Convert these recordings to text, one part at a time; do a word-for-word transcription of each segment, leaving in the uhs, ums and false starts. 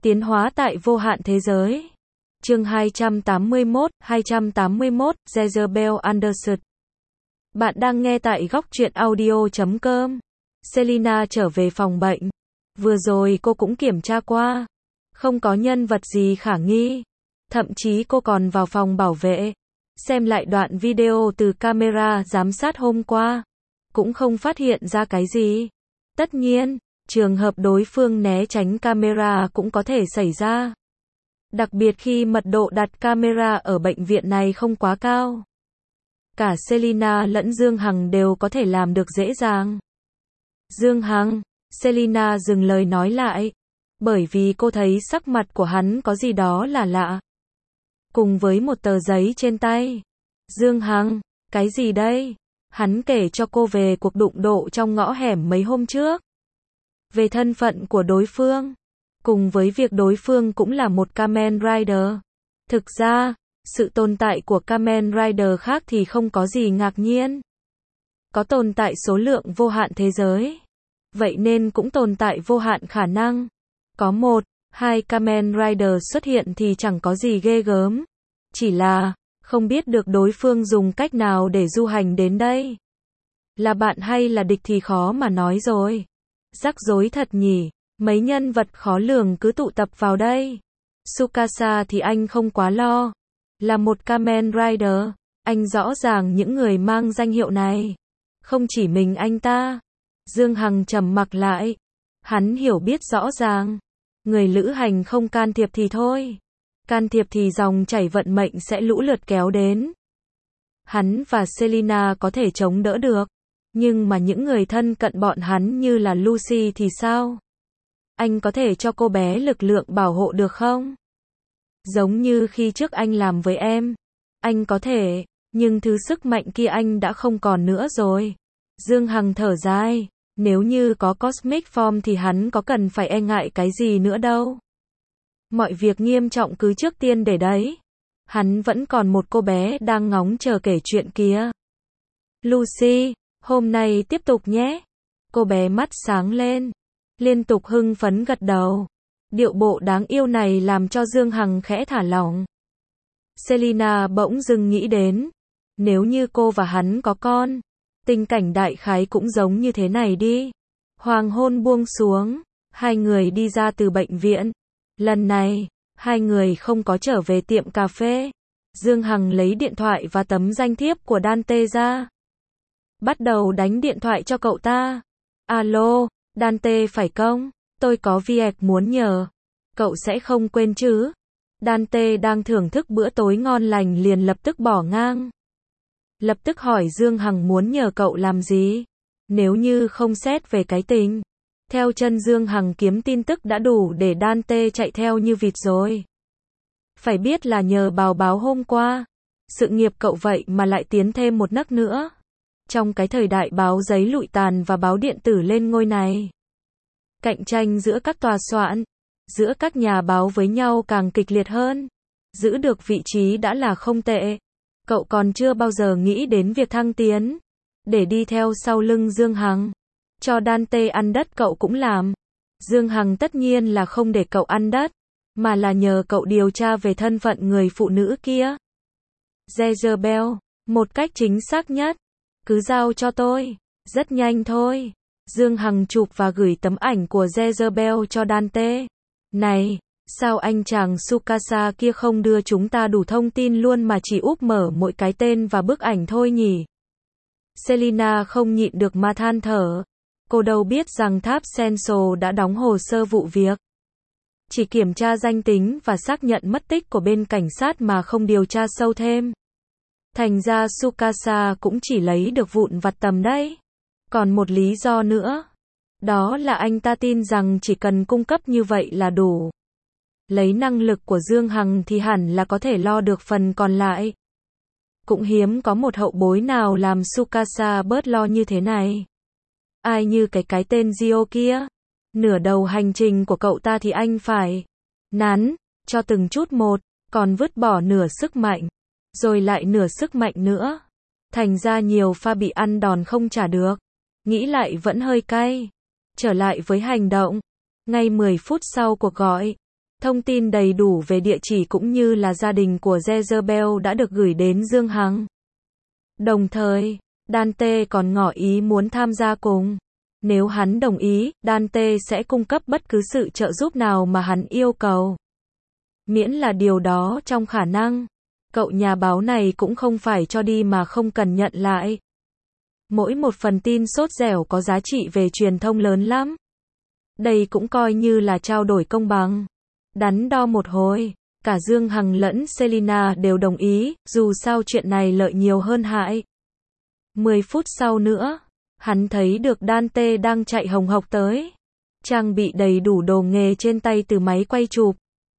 Tiến hóa tại vô hạn thế giới. Chương hai trăm tám mươi mốt, hai trăm tám mươi mốt, Jezebel Anderson. Bạn đang nghe tại góc truyện audio chấm com. Selina trở về phòng bệnh. Vừa rồi cô cũng kiểm tra qua. Không có nhân vật gì khả nghi. Thậm chí cô còn vào phòng bảo vệ. Xem lại đoạn video từ camera giám sát hôm qua. Cũng không phát hiện ra cái gì. Tất nhiên, trường hợp đối phương né tránh camera cũng có thể xảy ra. Đặc biệt khi mật độ đặt camera ở bệnh viện này không quá cao. Cả Selina lẫn Dương Hằng đều có thể làm được dễ dàng. Dương Hằng, Selina dừng lời nói lại. Bởi vì cô thấy sắc mặt của hắn có gì đó là lạ. Cùng với một tờ giấy trên tay. Dương Hằng, cái gì đây? Hắn kể cho cô về cuộc đụng độ trong ngõ hẻm mấy hôm trước. Về thân phận của đối phương. Cùng với việc đối phương cũng là một Kamen Rider. Thực ra, sự tồn tại của Kamen Rider khác thì không có gì ngạc nhiên. Có tồn tại số lượng vô hạn thế giới. Vậy nên cũng tồn tại vô hạn khả năng. Có một, hai Kamen Rider xuất hiện thì chẳng có gì ghê gớm. Chỉ là, không biết được đối phương dùng cách nào để du hành đến đây. Là bạn hay là địch thì khó mà nói rồi. Rắc rối thật nhỉ, mấy nhân vật khó lường cứ tụ tập vào đây. Tsukasa thì anh không quá lo. Là một Kamen Rider, anh rõ ràng những người mang danh hiệu này. Không chỉ mình anh ta. Dương Hằng trầm mặc lại. Hắn hiểu biết rõ ràng. Người lữ hành không can thiệp thì thôi. Can thiệp thì dòng chảy vận mệnh sẽ lũ lượt kéo đến. Hắn và Selina có thể chống đỡ được. Nhưng mà những người thân cận bọn hắn như là Lucy thì sao? Anh có thể cho cô bé lực lượng bảo hộ được không? Giống như khi trước anh làm với em. Anh có thể, nhưng thứ sức mạnh kia anh đã không còn nữa rồi. Dương Hằng thở dài. Nếu như có Cosmic Form thì hắn có cần phải e ngại cái gì nữa đâu. Mọi việc nghiêm trọng cứ trước tiên để đấy. Hắn vẫn còn một cô bé đang ngóng chờ kể chuyện kia. Lucy, hôm nay tiếp tục nhé. Cô bé mắt sáng lên. Liên tục hưng phấn gật đầu. Điệu bộ đáng yêu này làm cho Dương Hằng khẽ thả lỏng. Selina bỗng dưng nghĩ đến. Nếu như cô và hắn có con. Tình cảnh đại khái cũng giống như thế này đi. Hoàng hôn buông xuống. Hai người đi ra từ bệnh viện. Lần này, hai người không có trở về tiệm cà phê. Dương Hằng lấy điện thoại và tấm danh thiếp của Dante ra. Bắt đầu đánh điện thoại cho cậu ta. Alo, Dante phải không? Tôi có việc muốn nhờ. Cậu sẽ không quên chứ? Dante đang thưởng thức bữa tối ngon lành liền lập tức bỏ ngang. Lập tức hỏi Dương Hằng muốn nhờ cậu làm gì? Nếu như không xét về cái tình. Theo chân Dương Hằng kiếm tin tức đã đủ để Dante chạy theo như vịt rồi. Phải biết là nhờ báo báo hôm qua. Sự nghiệp cậu vậy mà lại tiến thêm một nấc nữa. Trong cái thời đại báo giấy lụi tàn và báo điện tử lên ngôi này. Cạnh tranh giữa các tòa soạn, giữa các nhà báo với nhau càng kịch liệt hơn. Giữ được vị trí đã là không tệ. Cậu còn chưa bao giờ nghĩ đến việc thăng tiến. Để đi theo sau lưng Dương Hằng. Cho Dante ăn đất cậu cũng làm. Dương Hằng tất nhiên là không để cậu ăn đất. Mà là nhờ cậu điều tra về thân phận người phụ nữ kia. Jezebel. Một cách chính xác nhất. Cứ giao cho tôi. Rất nhanh thôi. Dương Hằng chụp và gửi tấm ảnh của Jezebel cho Dante. Này, sao anh chàng Tsukasa kia không đưa chúng ta đủ thông tin luôn mà chỉ úp mở mỗi cái tên và bức ảnh thôi nhỉ? Selina không nhịn được mà than thở. Cô đâu biết rằng tháp Central đã đóng hồ sơ vụ việc. Chỉ kiểm tra danh tính và xác nhận mất tích của bên cảnh sát mà không điều tra sâu thêm. Thành ra Tsukasa cũng chỉ lấy được vụn vặt tầm đấy. Còn một lý do nữa. Đó là anh ta tin rằng chỉ cần cung cấp như vậy là đủ. Lấy năng lực của Dương Hằng thì hẳn là có thể lo được phần còn lại. Cũng hiếm có một hậu bối nào làm Tsukasa bớt lo như thế này. Ai như cái cái tên Gio kia. Nửa đầu hành trình của cậu ta thì anh phải nắn cho từng chút một, còn vứt bỏ nửa sức mạnh. Rồi lại nửa sức mạnh nữa. Thành ra nhiều pha bị ăn đòn không trả được. Nghĩ lại vẫn hơi cay. Trở lại với hành động. Ngay mười phút sau cuộc gọi. Thông tin đầy đủ về địa chỉ cũng như là gia đình của Jezebel đã được gửi đến Dương Hằng. Đồng thời, Dante còn ngỏ ý muốn tham gia cùng. Nếu hắn đồng ý, Dante sẽ cung cấp bất cứ sự trợ giúp nào mà hắn yêu cầu. Miễn là điều đó trong khả năng. Cậu nhà báo này cũng không phải cho đi mà không cần nhận lại. Mỗi một phần tin sốt dẻo có giá trị về truyền thông lớn lắm. Đây cũng coi như là trao đổi công bằng. Đắn đo một hồi, cả Dương Hằng lẫn Selina đều đồng ý, dù sao chuyện này lợi nhiều hơn hại. Mười phút sau nữa, hắn thấy được Dante đang chạy hồng hộc tới. Trang bị đầy đủ đồ nghề trên tay từ máy quay chụp,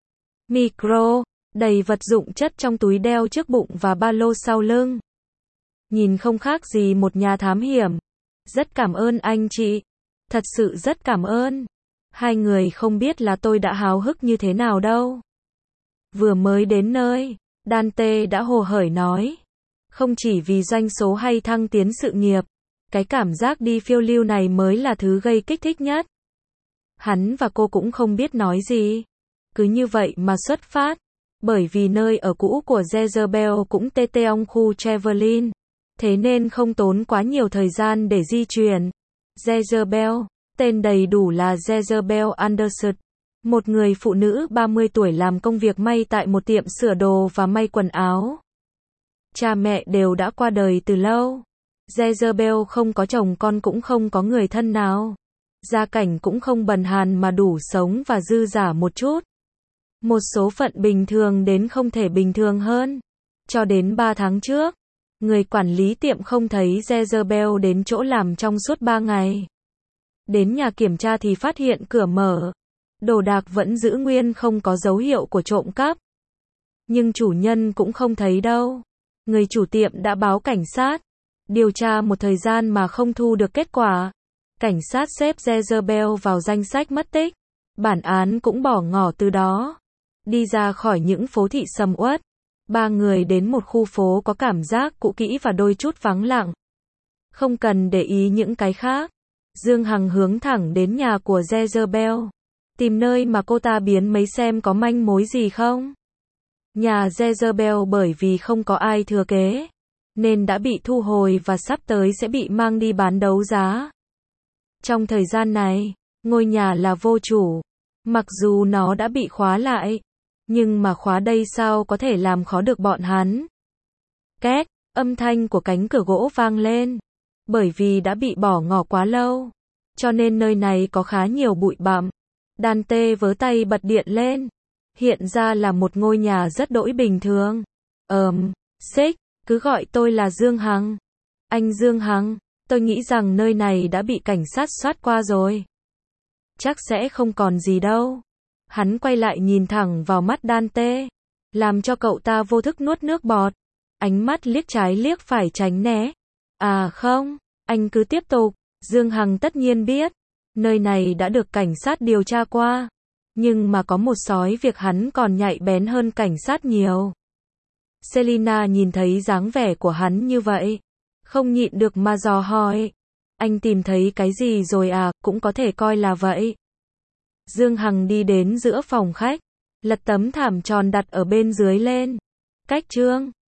micro, đầy vật dụng chất trong túi đeo trước bụng và ba lô sau lưng. Nhìn không khác gì một nhà thám hiểm. Rất cảm ơn anh chị. Thật sự rất cảm ơn. Hai người không biết là tôi đã háo hức như thế nào đâu. Vừa mới đến nơi, Dante đã hồ hởi nói. Không chỉ vì doanh số hay thăng tiến sự nghiệp, cái cảm giác đi phiêu lưu này mới là thứ gây kích thích nhất. Hắn và cô cũng không biết nói gì. Cứ như vậy mà xuất phát. Bởi vì nơi ở cũ của Jezebel cũng tê tê ong khu Trevelin. Thế nên không tốn quá nhiều thời gian để di chuyển. Jezebel, tên đầy đủ là Jezebel Anderson. Một người phụ nữ ba mươi tuổi làm công việc may tại một tiệm sửa đồ và may quần áo. Cha mẹ đều đã qua đời từ lâu. Jezebel không có chồng con cũng không có người thân nào. Gia cảnh cũng không bần hàn mà đủ sống và dư dả một chút. Một số phận bình thường đến không thể bình thường hơn. Cho đến ba tháng trước, người quản lý tiệm không thấy Jezebel đến chỗ làm trong suốt ba ngày. Đến nhà kiểm tra thì phát hiện cửa mở. Đồ đạc vẫn giữ nguyên không có dấu hiệu của trộm cắp. Nhưng chủ nhân cũng không thấy đâu. Người chủ tiệm đã báo cảnh sát. Điều tra một thời gian mà không thu được kết quả. Cảnh sát xếp Jezebel vào danh sách mất tích. Bản án cũng bỏ ngỏ từ đó. Đi ra khỏi những phố thị sầm uất. Ba người đến một khu phố có cảm giác cũ kỹ và đôi chút vắng lặng. Không cần để ý những cái khác. Dương Hằng hướng thẳng đến nhà của Jezebel. Tìm nơi mà cô ta biến mấy xem có manh mối gì không. Nhà Jezebel bởi vì không có ai thừa kế, nên đã bị thu hồi và sắp tới sẽ bị mang đi bán đấu giá. Trong thời gian này, ngôi nhà là vô chủ. Mặc dù nó đã bị khóa lại, nhưng mà khóa đây sao có thể làm khó được bọn hắn. Két, âm thanh của cánh cửa gỗ vang lên. Bởi vì đã bị bỏ ngỏ quá lâu, cho nên nơi này có khá nhiều bụi bặm. Dante vớ tay bật điện lên. Hiện ra là một ngôi nhà rất đỗi bình thường. Ờm, xích, cứ gọi tôi là Dương Hằng. Anh Dương Hằng, tôi nghĩ rằng nơi này đã bị cảnh sát soát qua rồi. Chắc sẽ không còn gì đâu. Hắn quay lại nhìn thẳng vào mắt Dante, làm cho cậu ta vô thức nuốt nước bọt. Ánh mắt liếc trái liếc phải tránh né. À không, anh cứ tiếp tục. Dương Hằng tất nhiên biết, nơi này đã được cảnh sát điều tra qua. Nhưng mà có một sói việc hắn còn nhạy bén hơn cảnh sát nhiều. Selina nhìn thấy dáng vẻ của hắn như vậy, không nhịn được mà dò hỏi. Anh tìm thấy cái gì rồi à, cũng có thể coi là vậy. Dương Hằng đi đến giữa phòng khách, lật tấm thảm tròn đặt ở bên dưới lên. Cách trương,